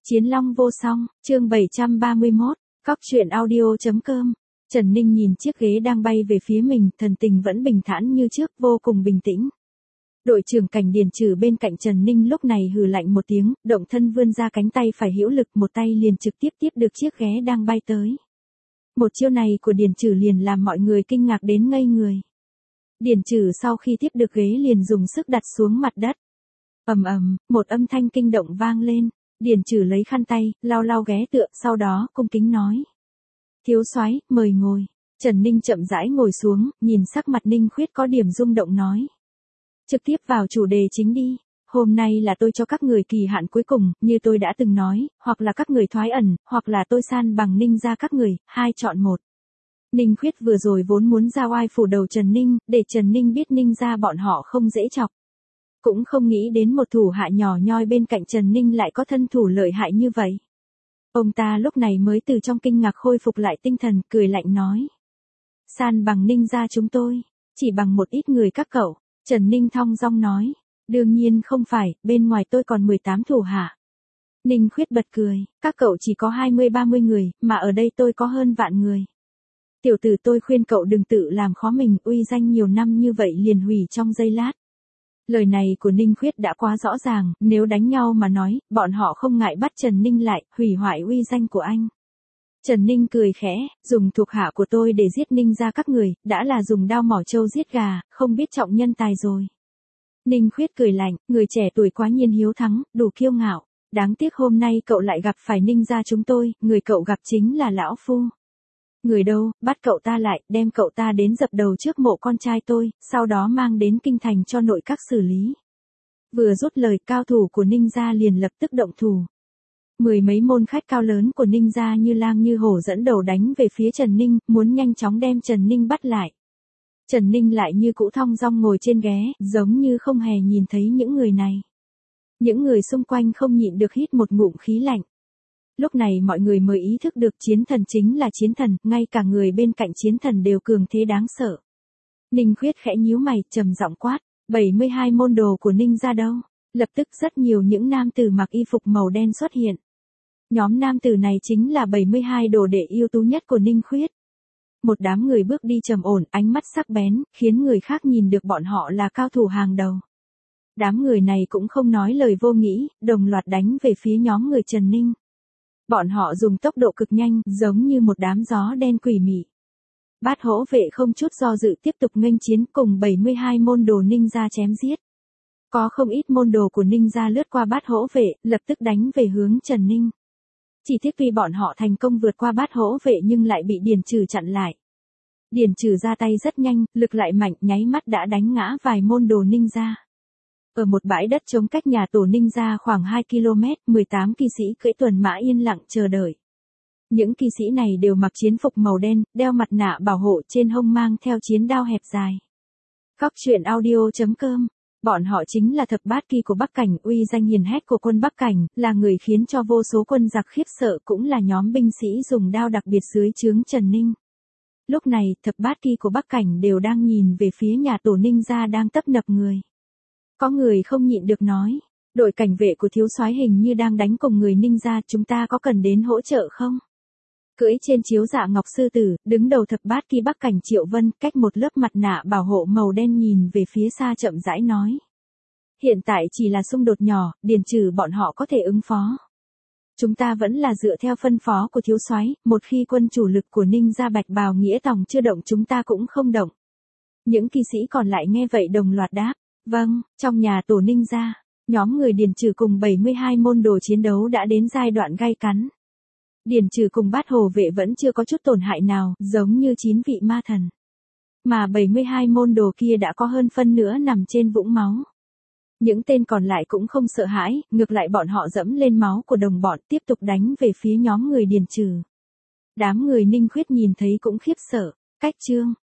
Chiến Long vô song, chương 731, Cóc truyện audio.com. Trần Ninh nhìn chiếc ghế đang bay về phía mình, thần tình vẫn bình thản như trước, vô cùng bình tĩnh. Đội trưởng Cảnh Điền Trừ bên cạnh Trần Ninh lúc này hừ lạnh một tiếng, động thân vươn ra cánh tay phải hữu lực, một tay liền trực tiếp tiếp được chiếc ghế đang bay tới. Một chiêu này của Điền Trừ liền làm mọi người kinh ngạc đến ngây người. Điền Trừ sau khi tiếp được ghế liền dùng sức đặt xuống mặt đất. Ầm ầm, một âm thanh kinh động vang lên. Điền Trừ lấy khăn tay, lau lau ghế tựa, sau đó cung kính nói: "Thiếu soái, mời ngồi." Trần Ninh chậm rãi ngồi xuống, nhìn sắc mặt Ninh Khuyết có điểm rung động nói: "Trực tiếp vào chủ đề chính đi. Hôm nay là tôi cho các người kỳ hạn cuối cùng, như tôi đã từng nói, hoặc là các người thoái ẩn, hoặc là tôi san bằng Ninh gia các người, hai chọn một." Ninh Khuyết vừa rồi vốn muốn ra oai phủ đầu Trần Ninh, để Trần Ninh biết Ninh gia bọn họ không dễ chọc. Cũng không nghĩ đến một thủ hạ nhỏ nhoi bên cạnh Trần Ninh lại có thân thủ lợi hại như vậy. Ông ta lúc này mới từ trong kinh ngạc khôi phục lại tinh thần, cười lạnh nói: "San bằng Ninh gia chúng tôi, chỉ bằng một ít người các cậu." Trần Ninh thong dong nói: "Đương nhiên không phải, bên ngoài tôi còn 18 thủ hạ." Ninh Khuyết bật cười: "Các cậu chỉ có 20-30 người, mà ở đây tôi có hơn vạn người. Tiểu tử, tôi khuyên cậu đừng tự làm khó mình, uy danh nhiều năm như vậy liền hủy trong giây lát." Lời này của Ninh Khuyết đã quá rõ ràng, nếu đánh nhau mà nói, bọn họ không ngại bắt Trần Ninh lại, hủy hoại uy danh của anh. Trần Ninh cười khẽ: "Dùng thuộc hạ của tôi để giết Ninh gia các người, đã là dùng đao mỏ trâu giết gà, không biết trọng nhân tài rồi." Ninh Khuyết cười lạnh: "Người trẻ tuổi quá nhiên hiếu thắng, đủ kiêu ngạo. Đáng tiếc hôm nay cậu lại gặp phải Ninh gia chúng tôi, người cậu gặp chính là lão phu. Người đâu, bắt cậu ta lại, đem cậu ta đến dập đầu trước mộ con trai tôi, sau đó mang đến kinh thành cho nội các xử lý." Vừa dứt lời, cao thủ của Ninh gia liền lập tức động thủ. Mười mấy môn khách cao lớn của Ninh gia như lang như hổ dẫn đầu đánh về phía Trần Ninh, muốn nhanh chóng đem Trần Ninh bắt lại. Trần Ninh lại như cũ thong dong ngồi trên ghế, giống như không hề nhìn thấy những người này. Những người xung quanh không nhịn được hít một ngụm khí lạnh. Lúc này mọi người mới ý thức được chiến thần chính là chiến thần, ngay cả người bên cạnh chiến thần đều cường thế đáng sợ. Ninh Khuyết khẽ nhíu mày, trầm giọng quát: "72 môn đồ của Ninh gia đâu?" Lập tức rất nhiều những nam tử mặc y phục màu đen xuất hiện. Nhóm nam tử này chính là 72 đồ đệ ưu tú nhất của Ninh Khuyết. Một đám người bước đi trầm ổn, ánh mắt sắc bén, khiến người khác nhìn được bọn họ là cao thủ hàng đầu. Đám người này cũng không nói lời vô nghĩa, đồng loạt đánh về phía nhóm người Trần Ninh. Bọn họ dùng tốc độ cực nhanh, giống như một đám gió đen quỷ mị. Bát Hổ vệ không chút do dự tiếp tục nghênh chiến cùng 72 môn đồ Ninh gia chém giết. Có không ít môn đồ của Ninh gia lướt qua Bát Hổ vệ, lập tức đánh về hướng Trần Ninh. Chỉ tiếc vì bọn họ thành công vượt qua Bát Hổ vệ nhưng lại bị Điền Trừ chặn lại. Điền Trừ ra tay rất nhanh, lực lại mạnh, nháy mắt đã đánh ngã vài môn đồ Ninh gia. Ở một bãi đất trống cách nhà tổ Ninh gia khoảng 2 km, 18 kỵ sĩ cưỡi tuần mã yên lặng chờ đợi. Những kỵ sĩ này đều mặc chiến phục màu đen, đeo mặt nạ bảo hộ, trên hông mang theo chiến đao hẹp dài. Cóc truyện audio.com. Bọn họ chính là thập bát kỳ của Bắc Cảnh, uy danh hiền hách của quân Bắc Cảnh, là người khiến cho vô số quân giặc khiếp sợ, cũng là nhóm binh sĩ dùng đao đặc biệt dưới trướng Trần Ninh. Lúc này, thập bát kỳ của Bắc Cảnh đều đang nhìn về phía nhà tổ Ninh gia đang tấp nập người. Có người không nhịn được nói: "Đội cảnh vệ của thiếu soái hình như đang đánh cùng người Ninh gia, chúng ta có cần đến hỗ trợ không?" Cưỡi trên chiếu dạ ngọc sư tử, đứng đầu thập bát kỳ Bắc Cảnh Triệu Vân, cách một lớp mặt nạ bảo hộ màu đen nhìn về phía xa chậm rãi nói: "Hiện tại chỉ là xung đột nhỏ, Điền Trừ bọn họ có thể ứng phó. Chúng ta vẫn là dựa theo phân phó của thiếu soái, một khi quân chủ lực của Ninh gia Bạch Bào Nghĩa Tòng chưa động chúng ta cũng không động." Những kỵ sĩ còn lại nghe vậy đồng loạt đáp: "Vâng." Trong nhà tổ Ninh gia, nhóm người Điền Trừ cùng 72 môn đồ chiến đấu đã đến giai đoạn gay cấn. Điền Trừ cùng Bát Hổ vệ vẫn chưa có chút tổn hại nào, giống như 9 vị ma thần. Mà 72 môn đồ kia đã có hơn phân nữa nằm trên vũng máu. Những tên còn lại cũng không sợ hãi, ngược lại bọn họ dẫm lên máu của đồng bọn, tiếp tục đánh về phía nhóm người Điền Trừ. Đám người Ninh Khuyết nhìn thấy cũng khiếp sợ. Cách chương